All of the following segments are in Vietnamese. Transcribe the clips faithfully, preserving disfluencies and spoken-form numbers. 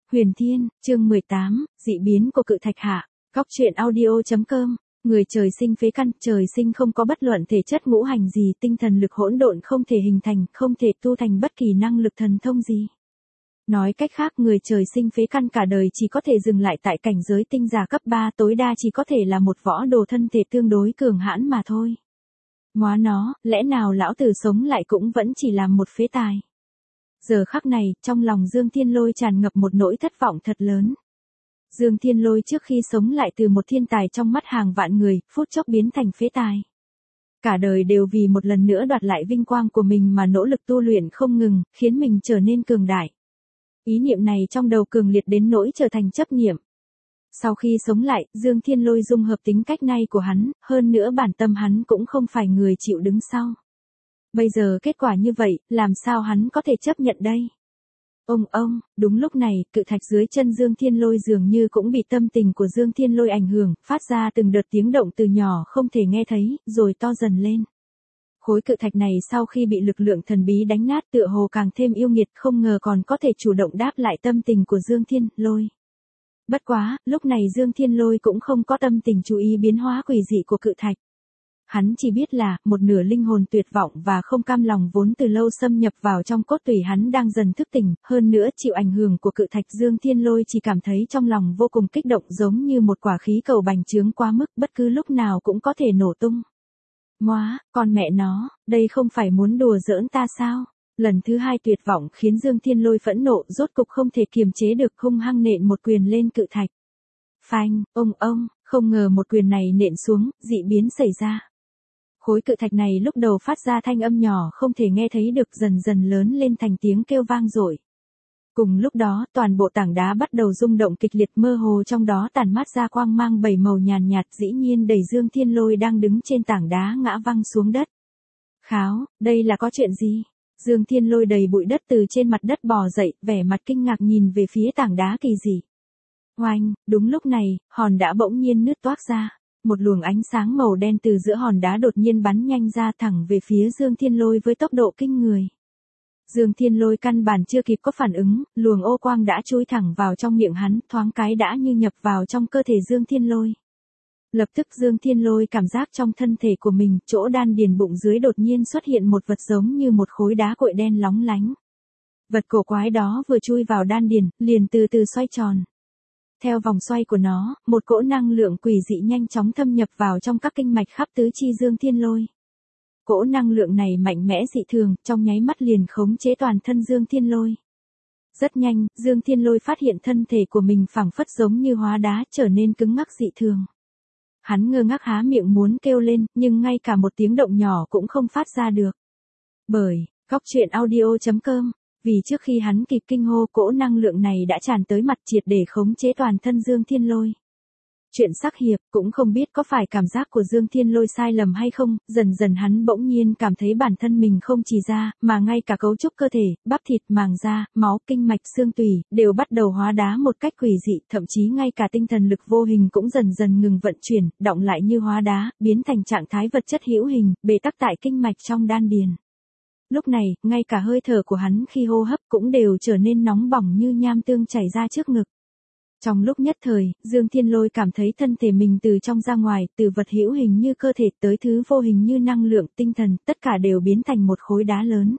Huyền Thiên, chương mười tám, dị biến của cự thạch hạ. Góc truyện audio.com. Người trời sinh phế căn, trời sinh không có bất luận thể chất ngũ hành gì, tinh thần lực hỗn độn không thể hình thành, không thể tu thành bất kỳ năng lực thần thông gì. Nói cách khác, người trời sinh phế căn cả đời chỉ có thể dừng lại tại cảnh giới tinh giả cấp ba, tối đa chỉ có thể là một võ đồ thân thể tương đối cường hãn mà thôi. Ngoá nó, lẽ nào lão tử sống lại cũng vẫn chỉ làm một phế tài. Giờ khắc này, trong lòng Dương Thiên Lôi tràn ngập một nỗi thất vọng thật lớn. Dương Thiên Lôi trước khi sống lại từ một thiên tài trong mắt hàng vạn người, phút chốc biến thành phế tài. Cả đời đều vì một lần nữa đoạt lại vinh quang của mình mà nỗ lực tu luyện không ngừng, khiến mình trở nên cường đại. Ý niệm này trong đầu cường liệt đến nỗi trở thành chấp niệm. Sau khi sống lại, Dương Thiên Lôi dung hợp tính cách này của hắn, hơn nữa bản tâm hắn cũng không phải người chịu đứng sau. Bây giờ kết quả như vậy, làm sao hắn có thể chấp nhận đây? Ông ông, đúng lúc này, cự thạch dưới chân Dương Thiên Lôi dường như cũng bị tâm tình của Dương Thiên Lôi ảnh hưởng, phát ra từng đợt tiếng động từ nhỏ không thể nghe thấy, rồi to dần lên. Khối cự thạch này sau khi bị lực lượng thần bí đánh nát tựa hồ càng thêm yêu nghiệt, không ngờ còn có thể chủ động đáp lại tâm tình của Dương Thiên Lôi. Bất quá, lúc này Dương Thiên Lôi cũng không có tâm tình chú ý biến hóa quỷ dị của cự thạch. Hắn chỉ biết là, một nửa linh hồn tuyệt vọng và không cam lòng vốn từ lâu xâm nhập vào trong cốt tủy hắn đang dần thức tỉnh, hơn nữa chịu ảnh hưởng của cự thạch Dương Thiên Lôi chỉ cảm thấy trong lòng vô cùng kích động giống như một quả khí cầu bành trướng quá mức bất cứ lúc nào cũng có thể nổ tung. Ngoá, con mẹ nó, đây không phải muốn đùa giỡn ta sao? Lần thứ hai tuyệt vọng khiến Dương Thiên Lôi phẫn nộ rốt cục không thể kiềm chế được hung hăng nện một quyền lên cự thạch. Phanh, ông ông, không ngờ một quyền này nện xuống, dị biến xảy ra. Khối cự thạch này lúc đầu phát ra thanh âm nhỏ không thể nghe thấy được dần dần lớn lên thành tiếng kêu vang dội. Cùng lúc đó, toàn bộ tảng đá bắt đầu rung động kịch liệt mơ hồ trong đó tản mát ra quang mang bảy màu nhàn nhạt dĩ nhiên đẩy Dương Thiên Lôi đang đứng trên tảng đá ngã văng xuống đất. Kháo, đây là có chuyện gì? Dương Thiên Lôi đầy bụi đất từ trên mặt đất bò dậy, vẻ mặt kinh ngạc nhìn về phía tảng đá kỳ dị. Oanh, đúng lúc này, hòn đá bỗng nhiên nứt toác ra. Một luồng ánh sáng màu đen từ giữa hòn đá đột nhiên bắn nhanh ra thẳng về phía Dương Thiên Lôi với tốc độ kinh người. Dương Thiên Lôi căn bản chưa kịp có phản ứng, luồng ô quang đã chui thẳng vào trong miệng hắn, thoáng cái đã như nhập vào trong cơ thể Dương Thiên Lôi. Lập tức Dương Thiên Lôi cảm giác trong thân thể của mình, chỗ đan điền bụng dưới đột nhiên xuất hiện một vật giống như một khối đá cuội đen lóng lánh. Vật cổ quái đó vừa chui vào đan điền, liền từ từ xoay tròn. Theo vòng xoay của nó, một cỗ năng lượng quỷ dị nhanh chóng thâm nhập vào trong các kinh mạch khắp tứ chi Dương Thiên Lôi. Cỗ năng lượng này mạnh mẽ dị thường, trong nháy mắt liền khống chế toàn thân Dương Thiên Lôi. Rất nhanh, Dương Thiên Lôi phát hiện thân thể của mình phảng phất giống như hóa đá trở nên cứng ngắc dị thường. Hắn ngơ ngác há miệng muốn kêu lên, nhưng ngay cả một tiếng động nhỏ cũng không phát ra được. Bởi, góc truyện audio.com. Vì trước khi hắn kịp kinh hô cỗ năng lượng này đã tràn tới mặt triệt để khống chế toàn thân Dương Thiên Lôi. Chuyện sắc hiệp cũng không biết có phải cảm giác của Dương Thiên Lôi sai lầm hay không, dần dần hắn bỗng nhiên cảm thấy bản thân mình không chỉ da, mà ngay cả cấu trúc cơ thể, bắp thịt, màng da, máu, kinh mạch, xương tủy, đều bắt đầu hóa đá một cách quỷ dị, thậm chí ngay cả tinh thần lực vô hình cũng dần dần ngừng vận chuyển, đọng lại như hóa đá, biến thành trạng thái vật chất hữu hình, bế tắc tại kinh mạch trong đan điền. Lúc này, ngay cả hơi thở của hắn khi hô hấp cũng đều trở nên nóng bỏng như nham tương chảy ra trước ngực. Trong lúc nhất thời, Dương Thiên Lôi cảm thấy thân thể mình từ trong ra ngoài, từ vật hữu hình như cơ thể tới thứ vô hình như năng lượng, tinh thần, tất cả đều biến thành một khối đá lớn.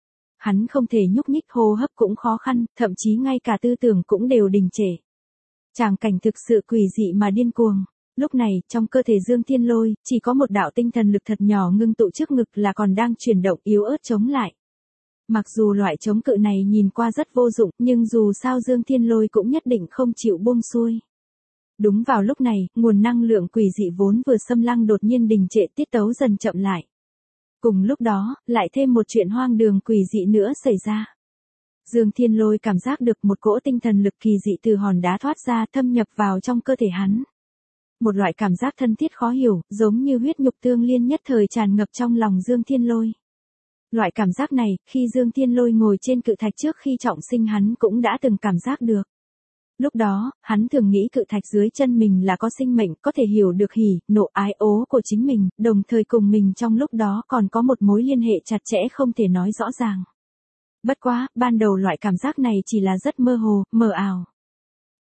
Hắn không thể nhúc nhích, hô hấp cũng khó khăn, thậm chí ngay cả tư tưởng cũng đều đình trệ. Tràng cảnh thực sự quỷ dị mà điên cuồng. Lúc này, trong cơ thể Dương Thiên Lôi, chỉ có một đạo tinh thần lực thật nhỏ ngưng tụ trước ngực là còn đang chuyển động yếu ớt chống lại. Mặc dù loại chống cự này nhìn qua rất vô dụng, nhưng dù sao Dương Thiên Lôi cũng nhất định không chịu buông xuôi. Đúng vào lúc này, nguồn năng lượng quỷ dị vốn vừa xâm lăng đột nhiên đình trệ, tiết tấu dần chậm lại. Cùng lúc đó, lại thêm một chuyện hoang đường quỷ dị nữa xảy ra. Dương Thiên Lôi cảm giác được một cỗ tinh thần lực kỳ dị từ hòn đá thoát ra thâm nhập vào trong cơ thể hắn. Một loại cảm giác thân thiết khó hiểu, giống như huyết nhục tương liên nhất thời tràn ngập trong lòng Dương Thiên Lôi. Loại cảm giác này, khi Dương Thiên Lôi ngồi trên cự thạch trước khi trọng sinh hắn cũng đã từng cảm giác được. Lúc đó, hắn thường nghĩ cự thạch dưới chân mình là có sinh mệnh, có thể hiểu được hỉ, nộ, ái ố của chính mình, đồng thời cùng mình trong lúc đó còn có một mối liên hệ chặt chẽ không thể nói rõ ràng. Bất quá, ban đầu loại cảm giác này chỉ là rất mơ hồ, mờ ảo.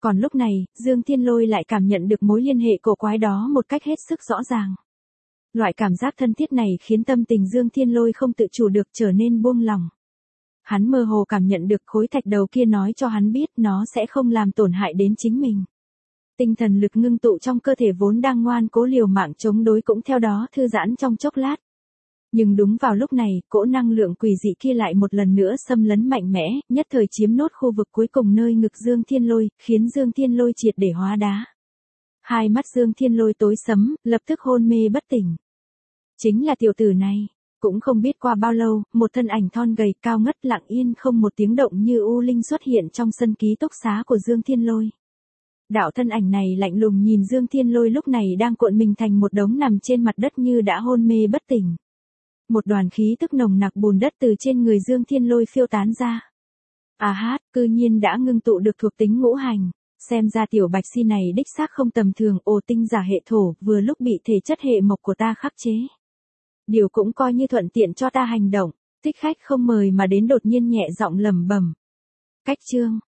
Còn lúc này, Dương Thiên Lôi lại cảm nhận được mối liên hệ cổ quái đó một cách hết sức rõ ràng. Loại cảm giác thân thiết này khiến tâm tình Dương Thiên Lôi không tự chủ được trở nên buông lỏng. Hắn mơ hồ cảm nhận được khối thạch đầu kia nói cho hắn biết nó sẽ không làm tổn hại đến chính mình. Tinh thần lực ngưng tụ trong cơ thể vốn đang ngoan cố liều mạng chống đối cũng theo đó thư giãn trong chốc lát. Nhưng đúng vào lúc này, cỗ năng lượng quỷ dị kia lại một lần nữa xâm lấn mạnh mẽ, nhất thời chiếm nốt khu vực cuối cùng nơi ngực Dương Thiên Lôi, khiến Dương Thiên Lôi triệt để hóa đá. Hai mắt Dương Thiên Lôi tối sẫm, lập tức hôn mê bất tỉnh. Chính là tiểu tử này. Cũng không biết qua bao lâu, một thân ảnh thon gầy cao ngất lặng yên không một tiếng động như u linh xuất hiện trong sân ký túc xá của Dương Thiên Lôi. Đạo thân ảnh này lạnh lùng nhìn Dương Thiên Lôi lúc này đang cuộn mình thành một đống nằm trên mặt đất như đã hôn mê bất tỉnh. Một đoàn khí tức nồng nặc bùn đất từ trên người Dương Thiên Lôi phiêu tán ra. À hát, cư nhiên đã ngưng tụ được thuộc tính ngũ hành. Xem ra tiểu bạch si này đích xác không tầm thường, ồ tinh giả hệ thổ, vừa lúc bị thể chất hệ mộc của ta khắc chế. Điều cũng coi như thuận tiện cho ta hành động. Thích khách không mời mà đến đột nhiên nhẹ giọng lẩm bẩm. Cách chương